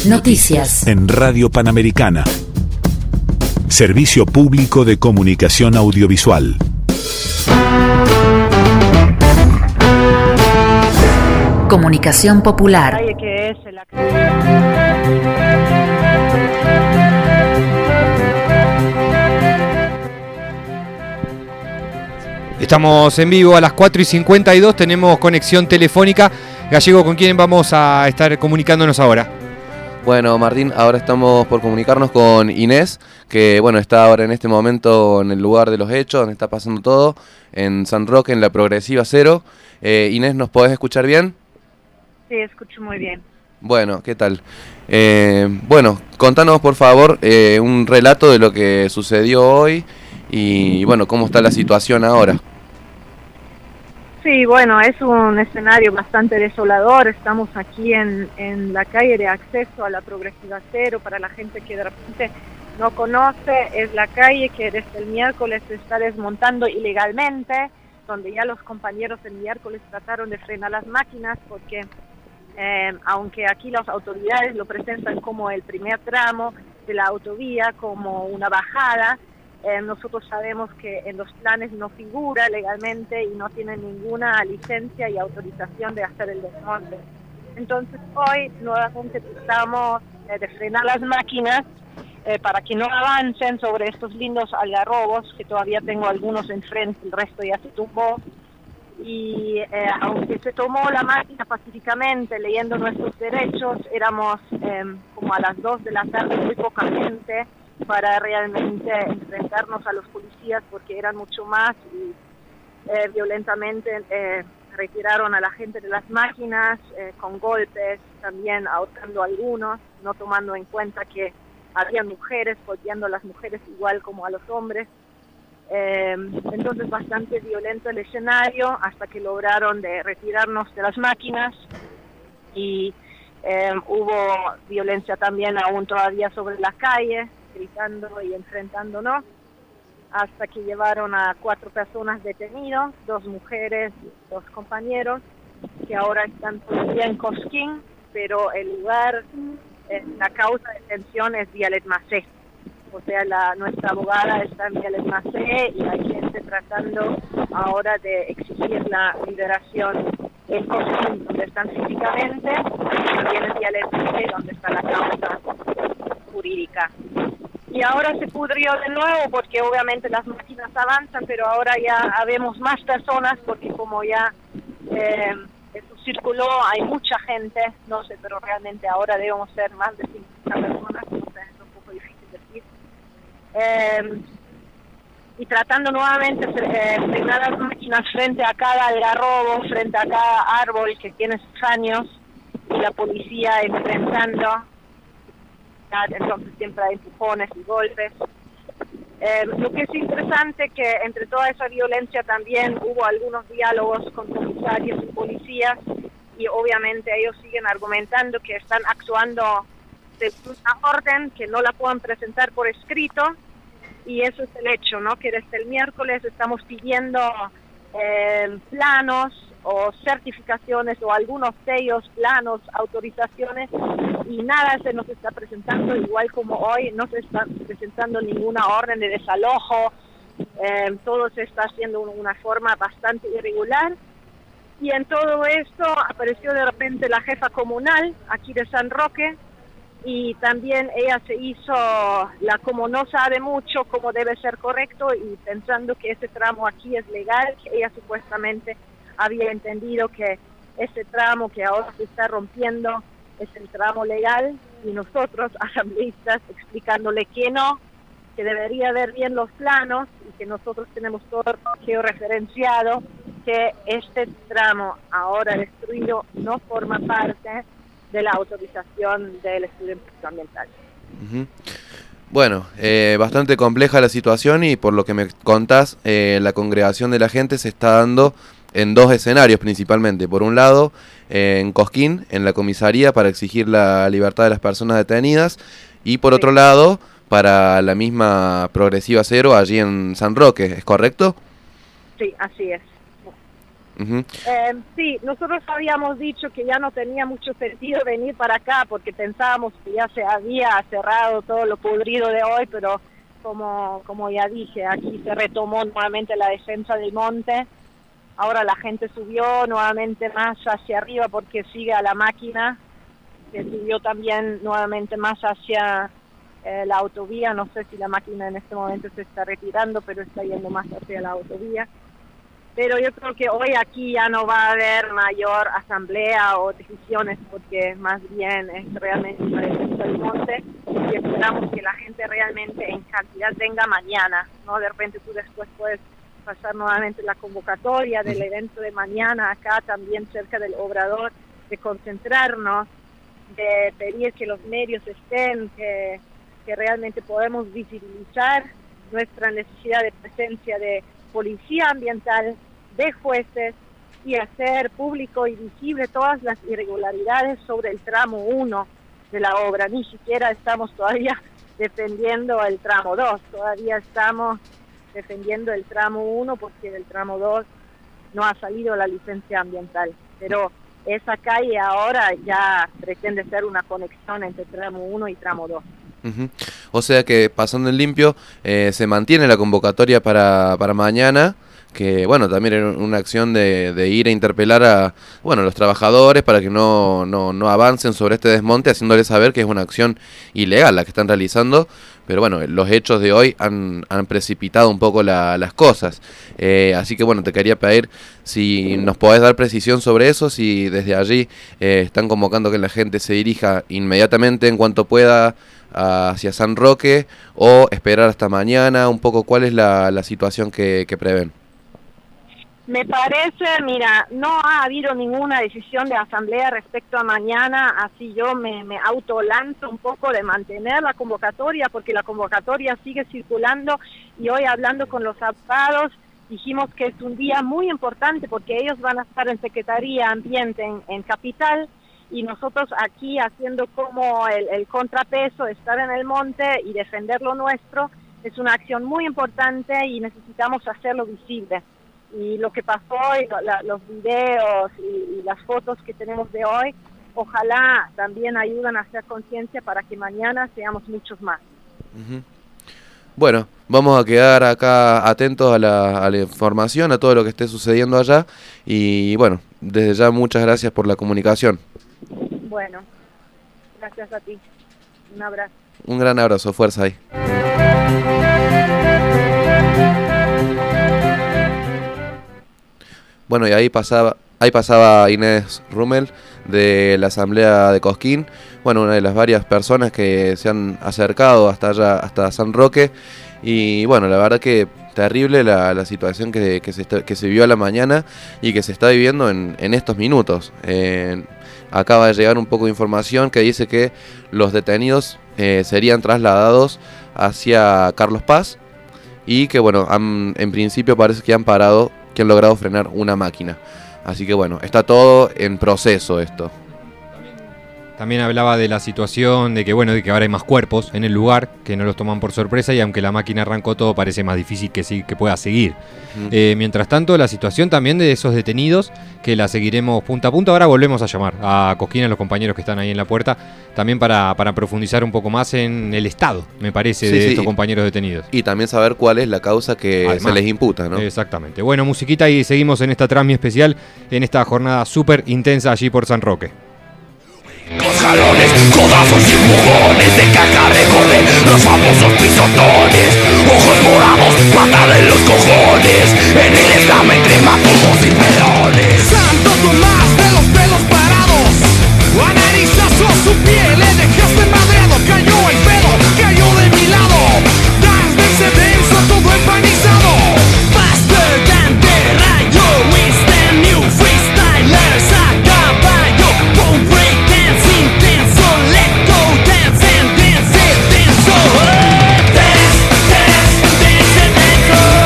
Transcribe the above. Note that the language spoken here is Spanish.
Noticias en Radio Panamericana. Servicio Público de Comunicación Audiovisual. Comunicación popular. Estamos en vivo a las 4:52, tenemos conexión telefónica. Gallego, ¿con quién vamos a estar comunicándonos ahora? Bueno, Martín, ahora estamos por comunicarnos con Inés, que bueno, está ahora en este momento en el lugar de los hechos, donde está pasando todo, en San Roque, en la Progresiva Cero. Inés, ¿nos podés escuchar bien? Sí, escucho muy bien. Bueno, ¿qué tal? Bueno, contanos por favor un relato de lo que sucedió hoy y bueno, cómo está la situación ahora. Sí, bueno, es un escenario bastante desolador. Estamos aquí en la calle de acceso a la Progresiva Cero. Para la gente que de repente no conoce, es la calle que desde el miércoles se está desmontando ilegalmente, donde ya los compañeros el miércoles trataron de frenar las máquinas porque aunque aquí las autoridades lo presentan como el primer tramo de la autovía, como una bajada, nosotros sabemos que en los planes no figura legalmente y no tiene ninguna licencia y autorización de hacer el desmonte. Entonces hoy nuevamente tratamos de frenar las máquinas para que no avancen sobre estos lindos algarrobos, que todavía tengo algunos enfrente, el resto ya se tumbó. Y aunque se tomó la máquina pacíficamente, leyendo nuestros derechos, éramos como a las 2 de la tarde, muy poca gente para realmente enfrentarnos a los policías, porque eran mucho más y violentamente retiraron a la gente de las máquinas con golpes, también ahorcando a algunos, no tomando en cuenta que había mujeres, golpeando a las mujeres igual como a los hombres. Entonces bastante violento el escenario hasta que lograron de retirarnos de las máquinas y hubo violencia también aún todavía sobre la calle, gritando y enfrentándonos, hasta que llevaron a 4 personas detenidos, 2 mujeres, 2 compañeros, que ahora están todavía en Cosquín, pero el lugar, la causa de detención es Vialet Macé. O sea, nuestra abogada está en Vialet Macé y hay gente tratando ahora de exigir la liberación en Cosquín, donde están físicamente, y también en Vialet Macé, donde está la causa jurídica. Y ahora se pudrió de nuevo porque obviamente las máquinas avanzan, pero ahora ya habemos más personas porque como ya eso circuló, hay mucha gente, no sé, pero realmente ahora debemos ser más de 50 personas, no sé, es un poco difícil decir. Y tratando nuevamente de frenar las máquinas frente a cada algarrobo, frente a cada árbol que tiene sus años, y la policía enfrentando. Entonces siempre hay empujones y golpes. Lo que es interesante que entre toda esa violencia también hubo algunos diálogos con comisarios y policías, y obviamente ellos siguen argumentando que están actuando de una orden que no la puedan presentar por escrito, y eso es el hecho, ¿no? Que desde el miércoles estamos pidiendo planos o certificaciones o algunos sellos, planos, autorizaciones, y nada se nos está presentando, igual como hoy no se está presentando ninguna orden de desalojo. Todo se está haciendo de una forma bastante irregular, y en todo esto apareció de repente la jefa comunal aquí de San Roque, y también ella se hizo como no sabe mucho cómo debe ser correcto, y pensando que ese tramo aquí es legal, que ella supuestamente había entendido que ese tramo que ahora se está rompiendo es el tramo legal, y nosotros, asambleístas, explicándole que no, que debería ver bien los planos y que nosotros tenemos todo georreferenciado, que este tramo ahora destruido no forma parte de la autorización del estudio ambiental. Uh-huh. Bueno, bastante compleja la situación, y por lo que me contás, la congregación de la gente se está dando en 2 escenarios principalmente. Por un lado, en Cosquín, en la comisaría, para exigir la libertad de las personas detenidas, y por otro lado, para la misma Progresiva Cero allí en San Roque, ¿es correcto? Sí, así es. Sí, nosotros habíamos dicho que ya no tenía mucho sentido venir para acá porque pensábamos que ya se había cerrado todo lo podrido de hoy, pero como ya dije, aquí se retomó nuevamente la defensa del monte. Ahora la gente subió nuevamente más hacia arriba porque sigue a la máquina, que subió también nuevamente más hacia la autovía. No sé si la máquina en este momento se está retirando, pero está yendo más hacia la autovía. Pero yo creo que hoy aquí ya no va a haber mayor asamblea o decisiones porque más bien es realmente una defensa del monte y esperamos que la gente realmente en cantidad venga mañana, ¿no? De repente tú después puedes pasar nuevamente la convocatoria del evento de mañana acá también cerca del Obrador, de concentrarnos, de pedir que los medios estén, que realmente podemos visibilizar nuestra necesidad de presencia de policía ambiental, de jueces y hacer público y visible todas las irregularidades sobre el tramo 1 de la obra. Ni siquiera estamos todavía defendiendo el tramo 2, todavía estamos defendiendo el tramo 1 porque del tramo 2 no ha salido la licencia ambiental, pero esa calle ahora ya pretende ser una conexión entre tramo 1 y tramo 2. O sea que pasando en limpio, se mantiene la convocatoria para mañana, que bueno, también era una acción de ir a interpelar a los trabajadores para que no avancen sobre este desmonte, haciéndoles saber que es una acción ilegal la que están realizando, pero bueno, los hechos de hoy han precipitado un poco las cosas, así que bueno, te quería pedir si nos podés dar precisión sobre eso, si desde allí están convocando que la gente se dirija inmediatamente en cuanto pueda hacia San Roque o esperar hasta mañana, un poco cuál es la situación que prevén. Me parece, mira, no ha habido ninguna decisión de asamblea respecto a mañana, así yo me autolanzo un poco de mantener la convocatoria, porque la convocatoria sigue circulando y hoy hablando con los abogados dijimos que es un día muy importante porque ellos van a estar en Secretaría Ambiente en Capital y nosotros aquí haciendo como el contrapeso, estar en el monte y defender lo nuestro, es una acción muy importante y necesitamos hacerlo visible. Y lo que pasó hoy, los videos y las fotos que tenemos de hoy, ojalá también ayuden a hacer conciencia para que mañana seamos muchos más. Bueno, vamos a quedar acá atentos a la información, a todo lo que esté sucediendo allá y bueno, desde ya muchas gracias por la comunicación. Bueno, gracias a ti. Un abrazo. Un gran abrazo, fuerza ahí. Bueno, y ahí pasaba Inés Rummel de la Asamblea de Cosquín, bueno, una de las varias personas que se han acercado hasta allá, hasta San Roque, y bueno, la verdad que terrible la situación que se vio a la mañana y que se está viviendo en estos minutos. Acaba de llegar un poco de información que dice que los detenidos serían trasladados hacia Carlos Paz y que bueno, en principio parece que han logrado frenar una máquina. Así que bueno, está todo en proceso esto. También hablaba de la situación de que ahora hay más cuerpos en el lugar, que no los toman por sorpresa y aunque la máquina arrancó todo parece más difícil que pueda seguir. Mientras tanto, la situación también de esos detenidos, que la seguiremos punta a punta. Ahora volvemos a llamar a Cosquín, a los compañeros que están ahí en la puerta, también para profundizar un poco más en el estado, me parece, de estos compañeros detenidos. Y también saber cuál es la causa que además se les imputa, ¿no? Exactamente. Bueno, musiquita y seguimos en esta transmisión especial, en esta jornada súper intensa allí por San Roque. Con jalones, codazos y empujones de caca recorren los famosos pisotones, ojos morados.